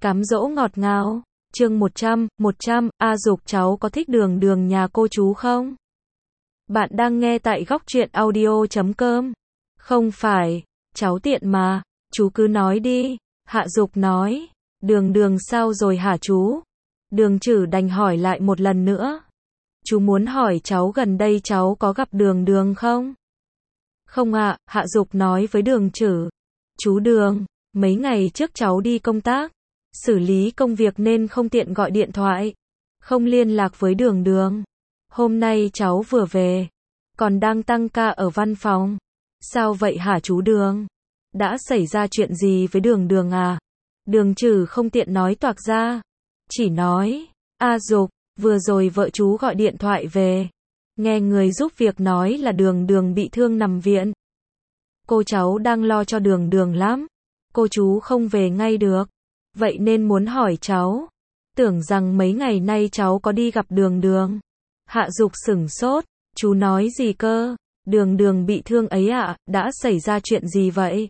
Cám dỗ ngọt ngào. Chương 100, A Dục cháu có thích Đường Đường nhà cô chú không? Bạn đang nghe tại góc truyện audio.com. Không phải, cháu tiện mà, chú cứ nói đi. Hạ Dục nói. Đường Đường sao rồi hả chú? Đường Trử đành hỏi lại một lần nữa. Chú muốn hỏi cháu gần đây cháu có gặp Đường Đường không? Không ạ, Hạ Dục nói với Đường Trử. Chú Đường, mấy ngày trước cháu đi công tác, xử lý công việc nên không tiện gọi điện thoại, không liên lạc với Đường Đường. Hôm nay cháu vừa về, còn đang tăng ca ở văn phòng. Sao vậy hả chú Đường? Đã xảy ra chuyện gì với Đường Đường à? Đường Trử không tiện nói toạc ra, chỉ nói, A Dục, vừa rồi vợ chú gọi điện thoại về, nghe người giúp việc nói là Đường Đường bị thương nằm viện. Cô cháu đang lo cho Đường Đường lắm, cô chú không về ngay được, vậy nên muốn hỏi cháu, tưởng rằng mấy ngày nay cháu có đi gặp Đường Đường. Hạ Dục sửng sốt, chú nói gì cơ? Đường Đường bị thương ấy ạ, đã xảy ra chuyện gì vậy?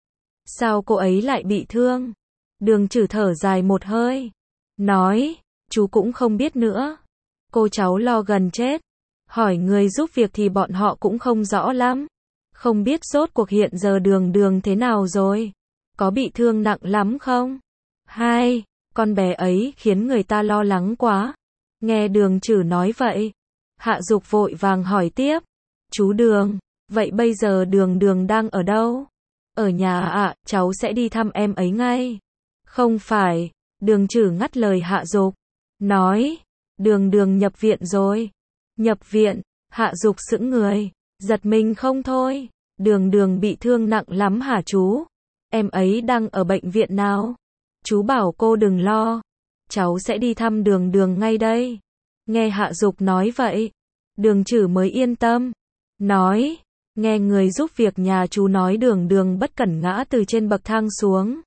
Sao cô ấy lại bị thương? Đường Trử thở dài một hơi, nói, chú cũng không biết nữa. Cô cháu lo gần chết, hỏi người giúp việc thì bọn họ cũng không rõ lắm. Không biết rốt cuộc hiện giờ Đường Đường thế nào rồi? Có bị thương nặng lắm không? Hai, con bé ấy khiến người ta lo lắng quá. Nghe Đường Trử nói vậy, Hạ Dục vội vàng hỏi tiếp. Chú Đường, vậy bây giờ Đường Đường đang ở đâu? Ở nhà ạ, cháu sẽ đi thăm em ấy ngay. Không phải, Đường Trử ngắt lời Hạ Dục, nói, Đường Đường nhập viện rồi. Nhập viện? Hạ Dục sững người, giật mình không thôi. Đường Đường bị thương nặng lắm hả chú? Em ấy đang ở bệnh viện nào? Chú bảo cô đừng lo, cháu sẽ đi thăm Đường Đường ngay đây. Nghe Hạ Dục nói vậy, Đường Trử mới yên tâm, nói, nghe người giúp việc nhà chú nói Đường Đường bất cẩn ngã từ trên bậc thang xuống.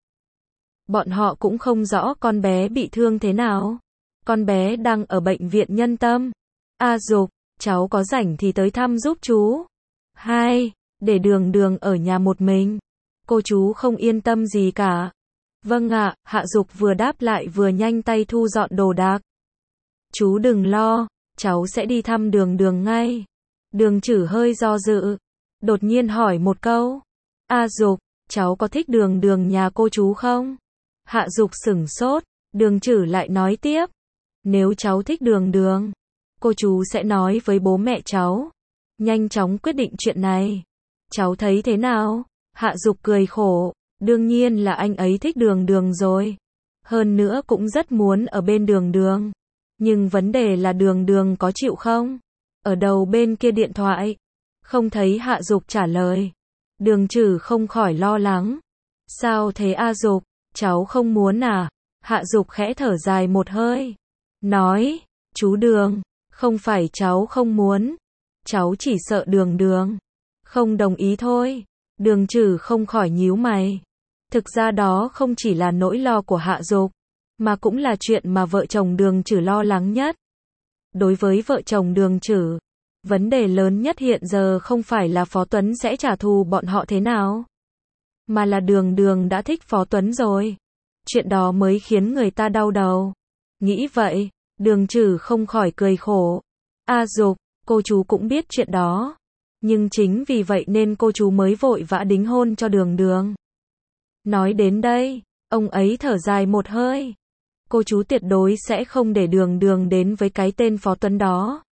Bọn họ cũng không rõ con bé bị thương thế nào. Con bé đang ở bệnh viện Nhân Tâm. A Dục, cháu có rảnh thì tới thăm giúp chú. Hai, để Đường Đường ở nhà một mình, cô chú không yên tâm gì cả. Vâng ạ, Hạ Dục vừa đáp lại vừa nhanh tay thu dọn đồ đạc. Chú đừng lo, cháu sẽ đi thăm Đường Đường ngay. Đường Trử hơi do dự, đột nhiên hỏi một câu. A Dục, cháu có thích Đường Đường nhà cô chú không? Hạ Dục sửng sốt, Đường Trử lại nói tiếp. Nếu cháu thích Đường Đường, cô chú sẽ nói với bố mẹ cháu, nhanh chóng quyết định chuyện này. Cháu thấy thế nào? Hạ Dục cười khổ, đương nhiên là anh ấy thích Đường Đường rồi. Hơn nữa cũng rất muốn ở bên Đường Đường. Nhưng vấn đề là Đường Đường có chịu không? Ở đầu bên kia điện thoại, không thấy Hạ Dục trả lời. Đường Trử không khỏi lo lắng. Sao thế A Dục, cháu không muốn à? Hạ Dục khẽ thở dài một hơi, nói, chú Đường, không phải cháu không muốn, cháu chỉ sợ Đường Đường không đồng ý thôi. Đường Trử không khỏi nhíu mày. Thực ra đó không chỉ là nỗi lo của Hạ Dục, mà cũng là chuyện mà vợ chồng Đường Trử lo lắng nhất. Đối với vợ chồng Đường Trử, vấn đề lớn nhất hiện giờ không phải là Phó Tuấn sẽ trả thù bọn họ thế nào, mà là Đường Đường đã thích Phó Tuấn rồi. Chuyện đó mới khiến người ta đau đầu. Nghĩ vậy, Đường Trử không khỏi cười khổ. A Dục, cô chú cũng biết chuyện đó. Nhưng chính vì vậy nên cô chú mới vội vã đính hôn cho Đường Đường. Nói đến đây, ông ấy thở dài một hơi. Cô chú tuyệt đối sẽ không để Đường Đường đến với cái tên Phó Tuấn đó.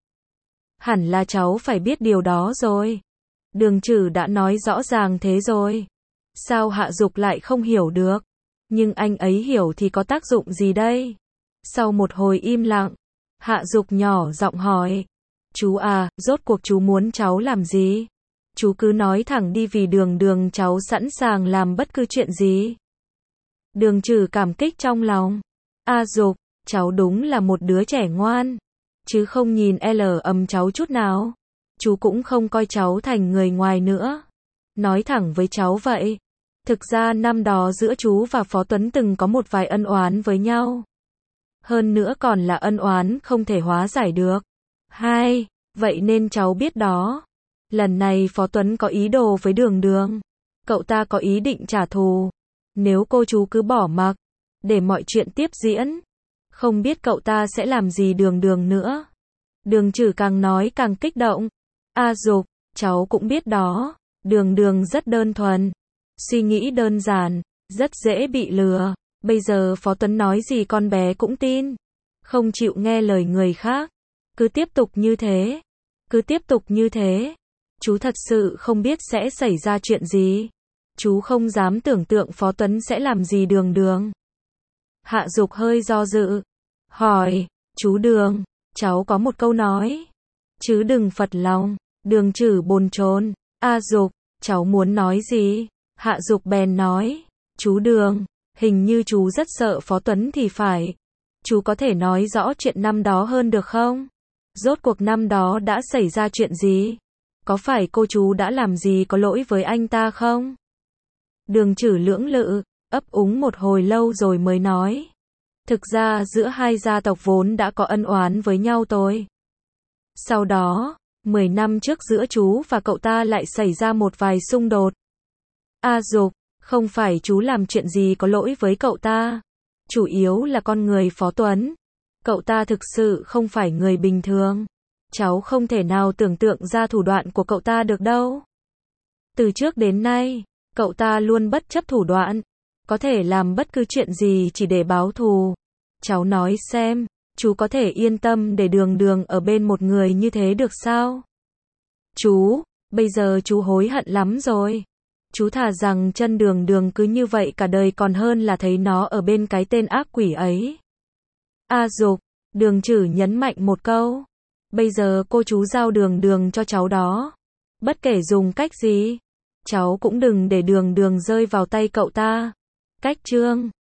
Hẳn là cháu phải biết điều đó rồi. Đường Trử đã nói rõ ràng thế rồi. Sao Hạ Dục lại không hiểu được? Nhưng anh ấy hiểu thì có tác dụng gì đây? Sau một hồi im lặng, Hạ Dục nhỏ giọng hỏi. Chú à, rốt cuộc chú muốn cháu làm gì? Chú cứ nói thẳng đi vì Đường Đường cháu sẵn sàng làm bất cứ chuyện gì. Đường Trử cảm kích trong lòng. A Dục, cháu đúng là một đứa trẻ ngoan, chứ không nhìn cháu chút nào. Chú cũng không coi cháu thành người ngoài nữa. Nói thẳng với cháu vậy. Thực ra năm đó giữa chú và Phó Tuấn từng có một vài ân oán với nhau. Hơn nữa còn là ân oán không thể hóa giải được. Hai, vậy nên cháu biết đó. Lần này Phó Tuấn có ý đồ với Đường Đường. Cậu ta có ý định trả thù. Nếu cô chú cứ bỏ mặc, để mọi chuyện tiếp diễn. Không biết cậu ta sẽ làm gì Đường Đường nữa. Đường Trử càng nói càng kích động. A Dục, cháu cũng biết đó, Đường Đường rất đơn thuần, suy nghĩ đơn giản, rất dễ bị lừa. Bây giờ Phó Tuấn nói gì con bé cũng tin, không chịu nghe lời người khác. Cứ tiếp tục như thế, cứ tiếp tục như thế. Chú thật sự không biết sẽ xảy ra chuyện gì. Chú không dám tưởng tượng Phó Tuấn sẽ làm gì Đường Đường. Hạ Dục hơi do dự, hỏi, chú Đường, cháu có một câu nói, chứ đừng phật lòng. Đường Trử bồn chồn, A Dục, cháu muốn nói gì? Hạ Dục bèn nói, chú Đường, hình như chú rất sợ Phó Tuấn thì phải. Chú có thể nói rõ chuyện năm đó hơn được không? Rốt cuộc năm đó đã xảy ra chuyện gì? Có phải cô chú đã làm gì có lỗi với anh ta không? Đường Trử lưỡng lự, ấp úng một hồi lâu rồi mới nói. Thực ra giữa hai gia tộc vốn đã có ân oán với nhau tôi. Sau đó, 10 năm trước giữa chú và cậu ta lại xảy ra một vài xung đột. A Dục, không phải chú làm chuyện gì có lỗi với cậu ta. Chủ yếu là con người Phó Tuấn. Cậu ta thực sự không phải người bình thường. Cháu không thể nào tưởng tượng ra thủ đoạn của cậu ta được đâu. Từ trước đến nay, cậu ta luôn bất chấp thủ đoạn, có thể làm bất cứ chuyện gì chỉ để báo thù. Cháu nói xem, chú có thể yên tâm để Đường Đường ở bên một người như thế được sao? Chú, bây giờ chú hối hận lắm rồi. Chú thà rằng chân Đường Đường cứ như vậy cả đời còn hơn là thấy nó ở bên cái tên ác quỷ ấy. A Dục, Đường Trử nhấn mạnh một câu. Bây giờ cô chú giao Đường Đường cho cháu đó. Bất kể dùng cách gì, cháu cũng đừng để Đường Đường rơi vào tay cậu ta. Cách chương